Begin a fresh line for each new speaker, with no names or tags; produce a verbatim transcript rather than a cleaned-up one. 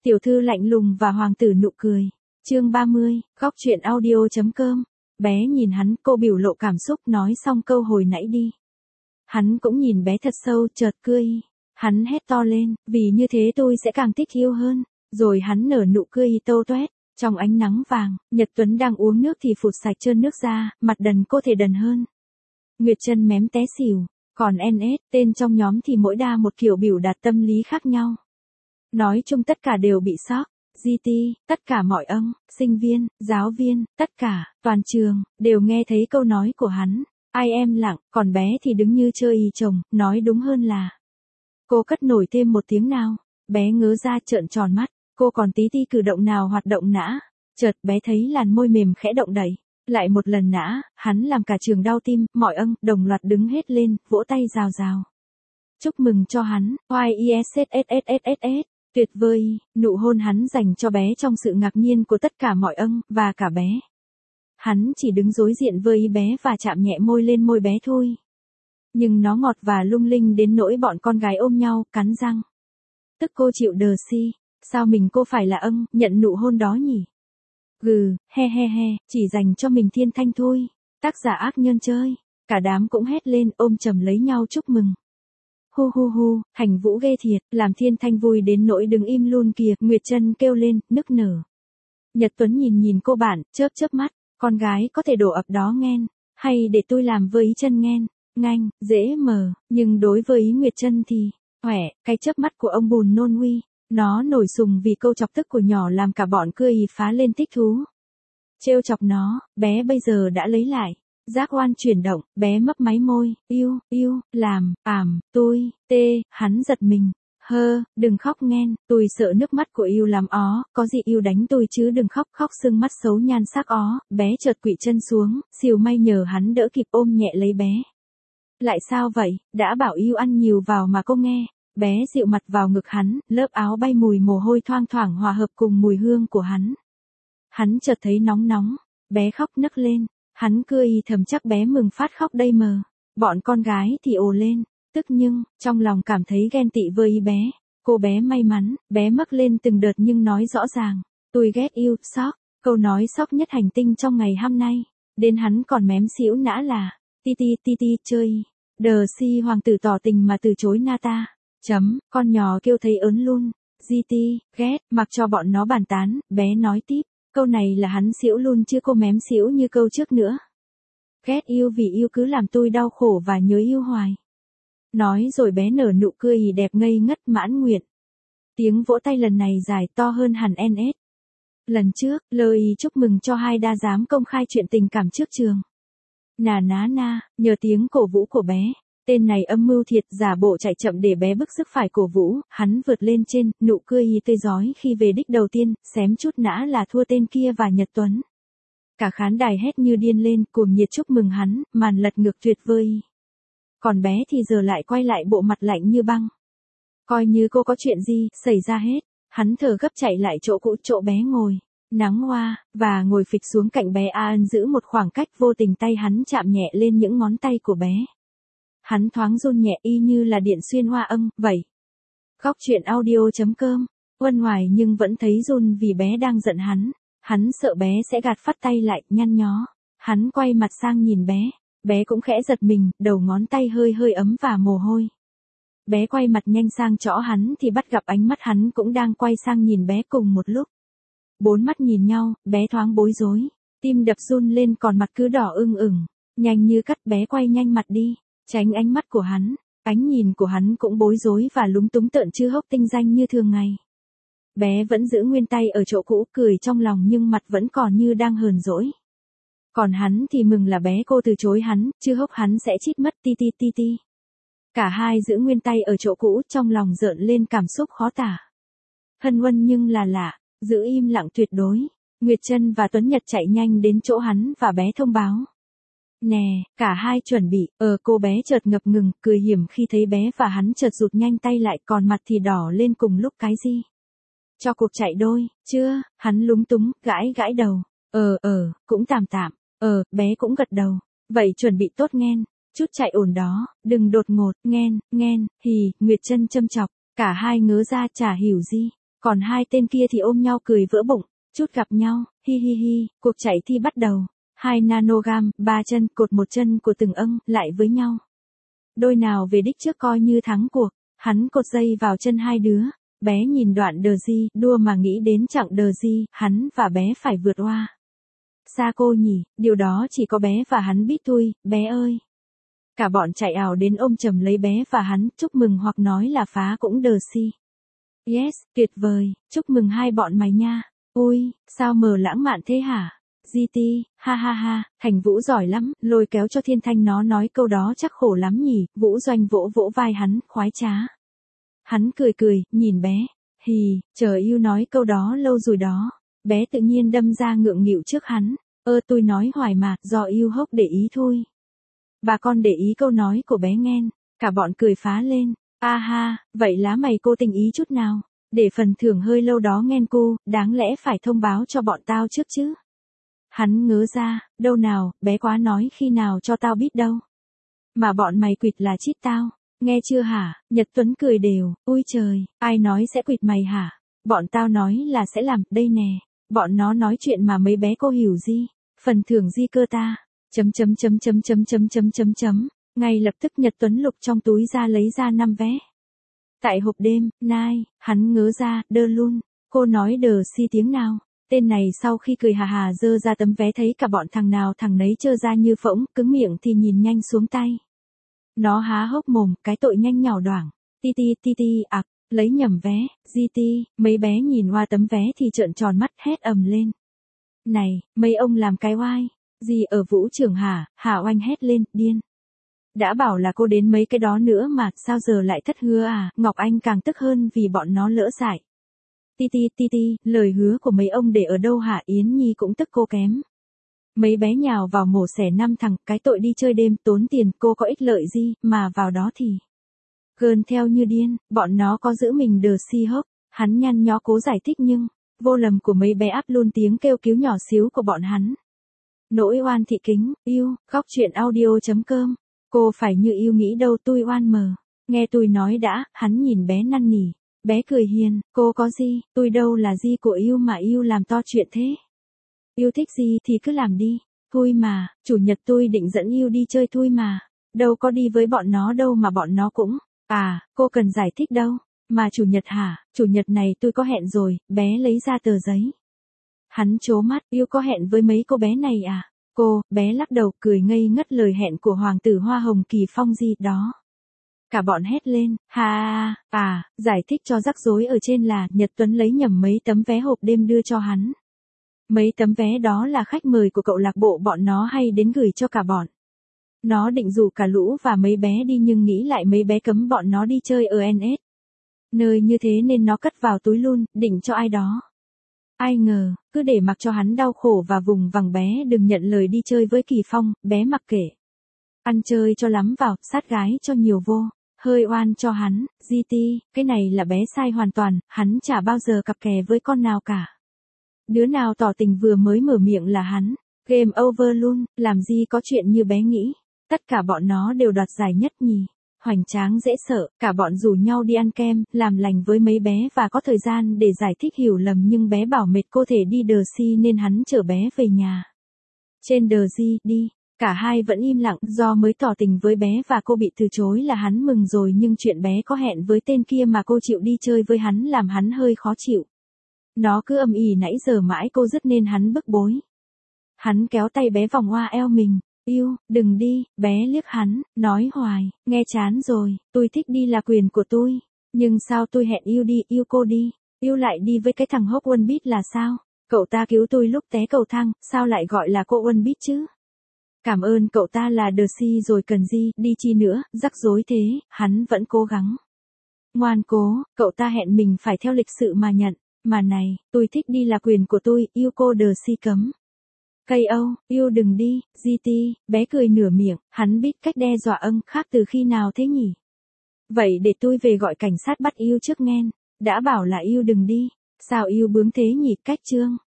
Tiểu thư lạnh lùng và hoàng tử nụ cười. Chương ba mươi, góc truyện audio.com. Bé nhìn hắn, cô biểu lộ cảm xúc, nói xong câu hồi nãy đi. Hắn cũng nhìn bé thật sâu, chợt cười. Hắn hét to lên, vì như thế tôi sẽ càng thích yêu hơn. Rồi hắn nở nụ cười tô toét. Trong ánh nắng vàng, Nhật Tuấn đang uống nước thì phụt sạch trơn nước ra, mặt đần cô thể đần hơn. Nguyệt Trân mém té xỉu, còn en ét, tên trong nhóm thì mỗi đa một kiểu biểu đạt tâm lý khác nhau. Nói chung tất cả đều bị sốc. giê tê, tất cả mọi ông, sinh viên, giáo viên, tất cả, toàn trường, đều nghe thấy câu nói của hắn. Ai em lặng, còn bé thì đứng như chơi y chồng, nói đúng hơn là. Cô cất nổi thêm một tiếng nào, bé ngớ ra trợn tròn mắt, cô còn tí ti cử động nào hoạt động nã. Chợt bé thấy làn môi mềm khẽ động đẩy. Lại một lần nã, hắn làm cả trường đau tim, mọi ông, đồng loạt đứng hết lên, vỗ tay rào rào. Chúc mừng cho hắn, Y-E-S-S-S-S-S-S. Tuyệt vời, nụ hôn hắn dành cho bé trong sự ngạc nhiên của tất cả mọi ông, và cả bé. Hắn chỉ đứng đối diện với bé và chạm nhẹ môi lên môi bé thôi. Nhưng nó ngọt và lung linh đến nỗi bọn con gái ôm nhau, cắn răng. Tức cô chịu đờ si, sao mình cô phải là âng, nhận nụ hôn đó nhỉ? Gừ, he he he, chỉ dành cho mình Thiên Thanh thôi. Tác giả ác nhân chơi. Cả đám cũng hét lên ôm chầm lấy nhau chúc mừng. Hu hu hu, Thành Vũ ghê thiệt, làm Thiên Thanh vui đến nỗi đứng im luôn kìa, Nguyệt Trân kêu lên, nức nở. Nhật Tuấn nhìn nhìn cô bạn, chớp chớp mắt, con gái có thể đổ ập đó nghen, hay để tôi làm với chân nghen, nganh, dễ mờ, nhưng đối với Nguyệt Trân thì, khỏe, cái chớp mắt của ông bùn nôn huy, nó nổi sùng vì câu chọc tức của nhỏ làm cả bọn cười phá lên thích thú. Trêu chọc nó, bé bây giờ đã lấy lại. Giác oan chuyển động, bé mấp máy môi, yêu, yêu, làm, ảm, tôi, tê, hắn giật mình. Hơ, đừng khóc nghen, tôi sợ nước mắt của yêu làm ó, có gì yêu đánh tôi chứ đừng khóc, khóc sưng mắt xấu nhan sắc ó, bé chợt quỵ chân xuống, xìu may nhờ hắn đỡ kịp ôm nhẹ lấy bé. Lại sao vậy, đã bảo yêu ăn nhiều vào mà cô nghe, bé dịu mặt vào ngực hắn, lớp áo bay mùi mồ hôi thoang thoảng hòa hợp cùng mùi hương của hắn. Hắn chợt thấy nóng nóng, bé khóc nấc lên. Hắn cười thầm chắc bé mừng phát khóc đây mờ. Bọn con gái thì ồ lên, tức nhưng, trong lòng cảm thấy ghen tị với bé. Cô bé may mắn, bé mấc lên từng đợt nhưng nói rõ ràng. Tôi ghét yêu, sốc, câu nói sốc nhất hành tinh trong ngày hôm nay. Đến hắn còn mém xỉu nã là, ti ti ti ti chơi. Đờ si hoàng tử tỏ tình mà từ chối Nata. Chấm, con nhỏ kêu thấy ớn luôn. giê tê, ghét, mặc cho bọn nó bàn tán, bé nói tiếp. Câu này là hắn xỉu luôn chứ cô mém xỉu như câu trước nữa. Ghét yêu vì yêu cứ làm tôi đau khổ và nhớ yêu hoài. Nói rồi bé nở nụ cười đẹp ngây ngất mãn nguyện. Tiếng vỗ tay lần này dài to hơn hẳn en ét. Lần trước, lời chúc mừng cho hai đa dám công khai chuyện tình cảm trước trường. Nà ná na, nhờ tiếng cổ vũ của bé. Tên này âm mưu thiệt, giả bộ chạy chậm để bé bức sức phải cổ vũ, hắn vượt lên trên, nụ cười tươi rói khi về đích đầu tiên, xém chút nã là thua tên kia và Nhật Tuấn. Cả khán đài hét như điên lên, cuồng nhiệt chúc mừng hắn, màn lật ngược tuyệt vời. Còn bé thì giờ lại quay lại bộ mặt lạnh như băng. Coi như cô có chuyện gì, xảy ra hết, hắn thở gấp chạy lại chỗ cũ, chỗ bé ngồi. Nắng hoa, và ngồi phịch xuống cạnh bé A Ân giữ một khoảng cách vô tình tay hắn chạm nhẹ lên những ngón tay của bé. Hắn thoáng run nhẹ y như là điện xuyên hoa âm, vậy. Góc truyện audio.com, uân hoài nhưng vẫn thấy run vì bé đang giận hắn. Hắn sợ bé sẽ gạt phát tay lại, nhăn nhó. Hắn quay mặt sang nhìn bé. Bé cũng khẽ giật mình, đầu ngón tay hơi hơi ấm và mồ hôi. Bé quay mặt nhanh sang chỗ hắn thì bắt gặp ánh mắt hắn cũng đang quay sang nhìn bé cùng một lúc. Bốn mắt nhìn nhau, bé thoáng bối rối. Tim đập run lên còn mặt cứ đỏ ưng ửng. Nhanh như cắt bé quay nhanh mặt đi. Tránh ánh mắt của hắn, ánh nhìn của hắn cũng bối rối và lúng túng tợn chứ hốc tinh danh như thường ngày. Bé vẫn giữ nguyên tay ở chỗ cũ cười trong lòng nhưng mặt vẫn còn như đang hờn dỗi. Còn hắn thì mừng là bé cô từ chối hắn, chứ hốc hắn sẽ chít mất ti ti ti ti. Cả hai giữ nguyên tay ở chỗ cũ trong lòng rợn lên cảm xúc khó tả. Hân huân nhưng là lạ, giữ im lặng tuyệt đối. Nguyệt Trân và Tuấn Nhật chạy nhanh đến chỗ hắn và bé thông báo. Nè, cả hai chuẩn bị, ờ cô bé chợt ngập ngừng, cười hiểm khi thấy bé và hắn chợt rụt nhanh tay lại còn mặt thì đỏ lên cùng lúc cái gì. Cho cuộc chạy đôi, chưa, hắn lúng túng, gãi gãi đầu, ờ ờ, cũng tạm tạm, ờ, bé cũng gật đầu, vậy chuẩn bị tốt nghen, chút chạy ổn đó, đừng đột ngột, nghen, nghen, hì, Nguyệt Trân châm chọc, cả hai ngớ ra chả hiểu gì, Còn hai tên kia thì ôm nhau cười vỡ bụng, chút gặp nhau, hi hi hi, cuộc chạy thi bắt đầu. Hai nanogam, ba chân, cột một chân của từng âng, lại với nhau. Đôi nào về đích trước coi như thắng cuộc, hắn cột dây vào chân hai đứa, bé nhìn đoạn đờ di, đua mà nghĩ đến chặng đờ di, hắn và bé phải vượt qua. Xa cô nhỉ, điều đó chỉ có bé và hắn biết thôi, bé ơi. Cả bọn chạy ảo đến ôm chầm lấy bé và hắn, chúc mừng hoặc nói là phá cũng đờ si. Yes, tuyệt vời, chúc mừng hai bọn mày nha. Ui, sao mờ lãng mạn thế hả? giê tê, ha ha ha, Thành Vũ giỏi lắm, lôi kéo cho Thiên Thanh nó nói câu đó chắc khổ lắm nhỉ, Vũ Doanh vỗ vỗ vai hắn, khoái trá. Hắn cười cười, nhìn bé, hì, chờ yêu nói câu đó lâu rồi đó, bé tự nhiên đâm ra ngượng nghịu trước hắn, ơ tôi nói hoài mà, do yêu hốc để ý thôi. Bà con để ý câu nói của bé nghen, cả bọn cười phá lên, a ha, vậy lá mày cô tình ý chút nào, để phần thưởng hơi lâu đó nghen cô, đáng lẽ phải thông báo cho bọn tao trước chứ. Hắn ngớ ra, đâu nào, bé quá nói khi nào cho tao biết đâu. Mà bọn mày quỵt là chít tao, nghe chưa hả? Nhật Tuấn cười đều, ôi trời, ai nói sẽ quỵt mày hả? Bọn tao nói là sẽ làm, đây nè, bọn nó nói chuyện mà mấy bé cô hiểu gì, phần thưởng gì cơ ta, chấm chấm chấm chấm chấm chấm chấm chấm chấm, ngay lập tức Nhật Tuấn lục trong túi ra lấy ra năm vé. Tại hộp đêm, nai, hắn ngớ ra, đơ luôn, cô nói đờ si tiếng nào. Tên này sau khi cười hà hà dơ ra tấm vé thấy cả bọn thằng nào thằng nấy trơ ra như phỗng, cứng miệng thì nhìn nhanh xuống tay. Nó há hốc mồm, cái tội nhanh nhảu đoảng, ti ti ti ti ạc, lấy nhầm vé, giê tê, mấy bé nhìn qua tấm vé thì trợn tròn mắt hét ầm lên. Này, mấy ông làm cái oai, gì ở vũ trường hả, hả oanh hét lên, điên. Đã bảo là cô đến mấy cái đó nữa mà, sao giờ lại thất hứa à, Ngọc Anh càng tức hơn vì bọn nó lỡ dại. Ti ti ti ti, lời hứa của mấy ông để ở đâu hả? Yến Nhi cũng tức cô kém. Mấy bé nhào vào mổ xẻ năm thằng, cái tội đi chơi đêm tốn tiền, cô có ích lợi gì, mà vào đó thì gơn theo như điên, bọn nó có giữ mình đờ si hốc, hắn nhăn nhó cố giải thích nhưng, vô lầm của mấy bé áp luôn tiếng kêu cứu nhỏ xíu của bọn hắn. Nỗi oan thị kính, yêu, góc truyện audio.com, cô phải như yêu nghĩ đâu tôi oan mờ, nghe tôi nói đã, hắn nhìn bé năn nỉ. Bé cười hiền, cô có gì, tôi đâu là gì của yêu mà yêu làm to chuyện thế. Yêu thích gì thì cứ làm đi, thôi mà, chủ nhật tôi định dẫn yêu đi chơi thôi mà, đâu có đi với bọn nó đâu mà bọn nó cũng, à, cô cần giải thích đâu, mà chủ nhật hả, chủ nhật này tôi có hẹn rồi, bé lấy ra tờ giấy. Hắn trố mắt, yêu có hẹn với mấy cô bé này à, cô, bé lắc đầu cười ngây ngất lời hẹn của hoàng tử Hoa Hồng Kỳ Phong gì đó. Cả bọn hét lên, ha à, giải thích cho rắc rối ở trên là Nhật Tuấn lấy nhầm mấy tấm vé hộp đêm đưa cho hắn. Mấy tấm vé đó là khách mời của cậu lạc bộ bọn nó hay đến gửi cho cả bọn. Nó định rủ cả lũ và mấy bé đi nhưng nghĩ lại mấy bé cấm bọn nó đi chơi ở en ét. Nơi như thế nên nó cất vào túi luôn, định cho ai đó. Ai ngờ, cứ để mặc cho hắn đau khổ và vùng vằng bé đừng nhận lời đi chơi với Kỳ Phong, bé mặc kệ. Ăn chơi cho lắm vào, sát gái cho nhiều vô. Hơi oan cho hắn, giê tê, cái này là bé sai hoàn toàn, hắn chả bao giờ cặp kè với con nào cả. Đứa nào tỏ tình vừa mới mở miệng là hắn, game over luôn, làm gì có chuyện như bé nghĩ. Tất cả bọn nó đều đoạt giải nhất nhì, hoành tráng dễ sợ, cả bọn rủ nhau đi ăn kem, làm lành với mấy bé và có thời gian để giải thích hiểu lầm nhưng bé bảo mệt cô thể đi đờ si nên hắn chở bé về nhà. Trên đờ di, đi. Cả hai vẫn im lặng, do mới tỏ tình với bé và cô bị từ chối là hắn mừng rồi nhưng chuyện bé có hẹn với tên kia mà cô chịu đi chơi với hắn làm hắn hơi khó chịu. Nó cứ âm ỉ nãy giờ mãi cô dứt nên hắn bức bối. Hắn kéo tay bé vòng qua eo mình, yêu, đừng đi, bé liếc hắn, nói hoài, nghe chán rồi, tôi thích đi là quyền của tôi, nhưng sao tôi hẹn yêu đi, yêu cô đi, yêu lại đi với cái thằng hốc One Beat là sao, cậu ta cứu tôi lúc té cầu thang, sao lại gọi là cô One Beat chứ? Cảm ơn cậu ta là đờ si rồi cần gì, đi chi nữa, rắc rối thế, hắn vẫn cố gắng. Ngoan cố, cậu ta hẹn mình phải theo lịch sự mà nhận, mà này, tôi thích đi là quyền của tôi, yêu cô đờ si cấm. Cây Âu, yêu đừng đi, giê tê, bé cười nửa miệng, hắn biết cách đe dọa âng khác từ khi nào thế nhỉ? Vậy để tôi về gọi cảnh sát bắt yêu trước nghen, đã bảo là yêu đừng đi, sao yêu bướng thế nhỉ cách chương.